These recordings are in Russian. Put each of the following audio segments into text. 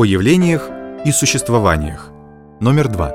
О явлениях и существованиях. Номер 2.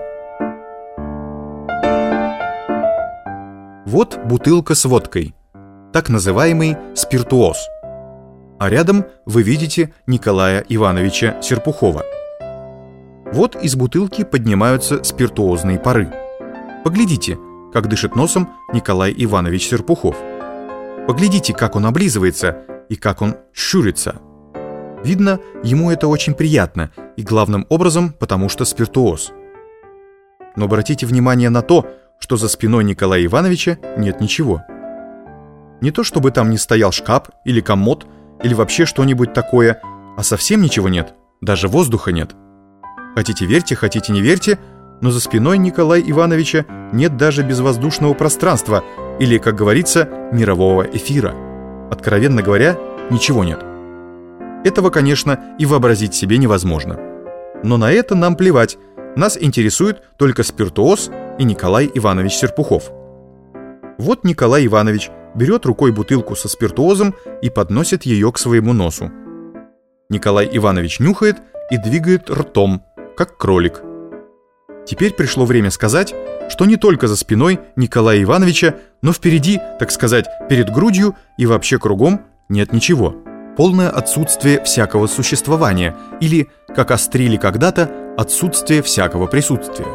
Вот бутылка с водкой, так называемый спиртуоз. А рядом вы видите Николая Ивановича Серпухова. Вот из бутылки поднимаются спиртуозные пары. Поглядите, как дышит носом Николай Иванович Серпухов. Поглядите, как он облизывается и как он щурится. Видно, ему это очень приятно, и главным образом, потому что спиртуоз. Но обратите внимание на то, что за спиной Николая Ивановича нет ничего. Не то чтобы там не стоял шкаф или комод, или вообще что-нибудь такое, а совсем ничего нет, даже воздуха нет. Хотите верьте, хотите не верьте, но за спиной Николая Ивановича нет даже безвоздушного пространства, или, как говорится, мирового эфира. Откровенно говоря, ничего нет. Этого, конечно, и вообразить себе невозможно. Но на это нам плевать, нас интересует только спиртуоз и Николай Иванович Серпухов. Вот Николай Иванович берет рукой бутылку со спиртуозом и подносит ее к своему носу. Николай Иванович нюхает и двигает ртом, как кролик. Теперь пришло время сказать, что не только за спиной Николая Ивановича, но впереди, так сказать, перед грудью и вообще кругом нет ничего. Полное отсутствие всякого существования, или, как острили когда-то, отсутствие всякого присутствия.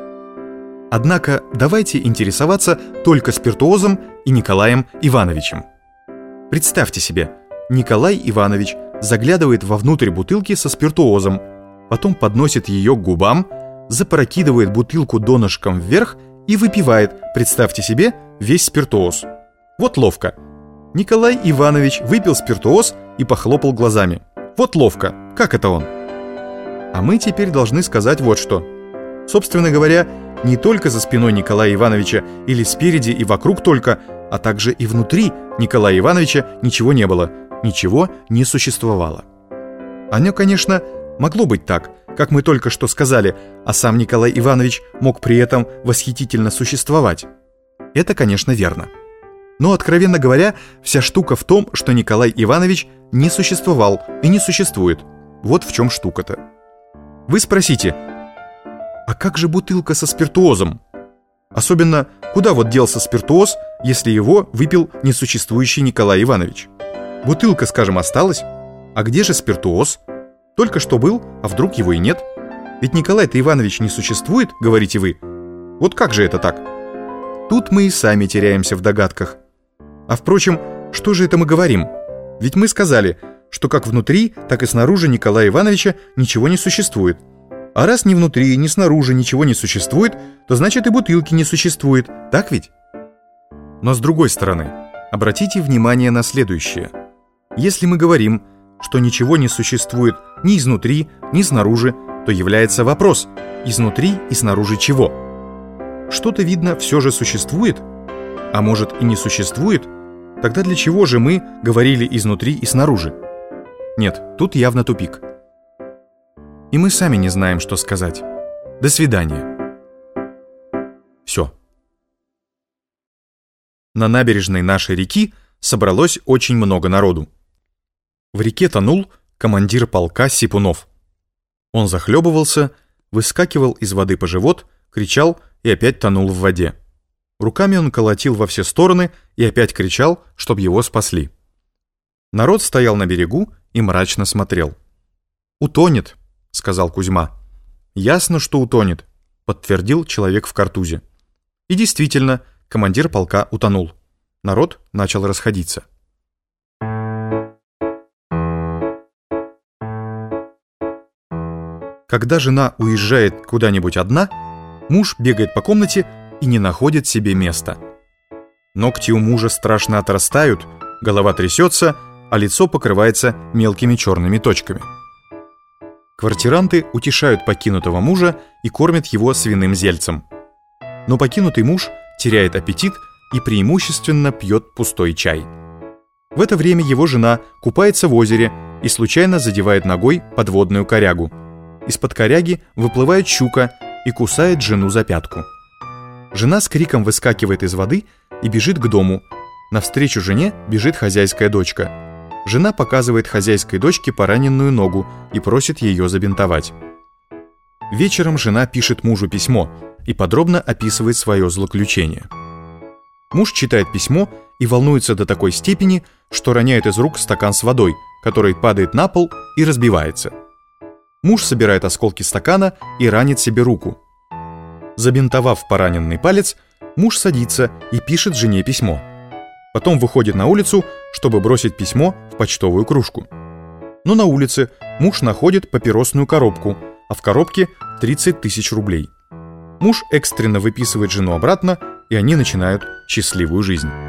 Однако давайте интересоваться только спиртуозом и Николаем Ивановичем. Представьте себе, Николай Иванович заглядывает вовнутрь бутылки со спиртуозом, потом подносит ее к губам, запрокидывает бутылку донышком вверх и выпивает, представьте себе, весь спиртуоз. Вот ловко. Николай Иванович выпил спиртуоз и похлопал глазами. Вот ловко. Как это он? А мы теперь должны сказать вот что. Собственно говоря, не только за спиной Николая Ивановича или спереди и вокруг только, а также и внутри Николая Ивановича ничего не было, ничего не существовало. Оно, конечно, могло быть так, как мы только что сказали, а сам Николай Иванович мог при этом восхитительно существовать. Это, конечно, верно. Но, откровенно говоря, вся штука в том, что Николай Иванович не существовал и не существует. Вот в чем штука-то. Вы спросите, а как же бутылка со спиртуозом? Особенно, куда вот делся спиртуоз, если его выпил несуществующий Николай Иванович? Бутылка, скажем, осталась, а где же спиртуоз? Только что был, а вдруг его и нет? Ведь Николай-то Иванович не существует, говорите вы. Вот как же это так? Тут мы и сами теряемся в догадках. А впрочем, что же это мы говорим? Ведь мы сказали, что как внутри, так и снаружи Николая Ивановича ничего не существует. А раз ни внутри, ни снаружи ничего не существует, то значит и бутылки не существует, так ведь? Но с другой стороны, обратите внимание на следующее. Если мы говорим, что ничего не существует ни изнутри, ни снаружи, то является вопрос, изнутри и снаружи чего? Что-то, видно, все же существует? А может и не существует? Тогда для чего же мы говорили изнутри и снаружи? Нет, тут явно тупик. И мы сами не знаем, что сказать. До свидания. Все. На набережной нашей реки собралось очень много народу. В реке тонул командир полка Сипунов. Он захлебывался, выскакивал из воды по живот, кричал и опять тонул в воде. Руками он колотил во все стороны и опять кричал, чтоб его спасли. Народ стоял на берегу и мрачно смотрел. «Утонет», — сказал Кузьма. «Ясно, что утонет», — подтвердил человек в картузе. И действительно, командир полка утонул. Народ начал расходиться. Когда жена уезжает куда-нибудь одна, муж бегает по комнате и не находит себе места. Ногти у мужа страшно отрастают, голова трясется, а лицо покрывается мелкими черными точками. Квартиранты утешают покинутого мужа и кормят его свиным зельцем. Но покинутый муж теряет аппетит и преимущественно пьет пустой чай. В это время его жена купается в озере и случайно задевает ногой подводную корягу. Из-под коряги выплывает щука и кусает жену за пятку. Жена с криком выскакивает из воды и бежит к дому. Навстречу жене бежит хозяйская дочка. Жена показывает хозяйской дочке пораненную ногу и просит ее забинтовать. Вечером жена пишет мужу письмо и подробно описывает свое злоключение. Муж читает письмо и волнуется до такой степени, что роняет из рук стакан с водой, который падает на пол и разбивается. Муж собирает осколки стакана и ранит себе руку. Забинтовав пораненный палец, муж садится и пишет жене письмо. Потом выходит на улицу, чтобы бросить письмо в почтовую кружку. Но на улице муж находит папиросную коробку, а в коробке 30 тысяч рублей. Муж экстренно выписывает жену обратно, и они начинают счастливую жизнь.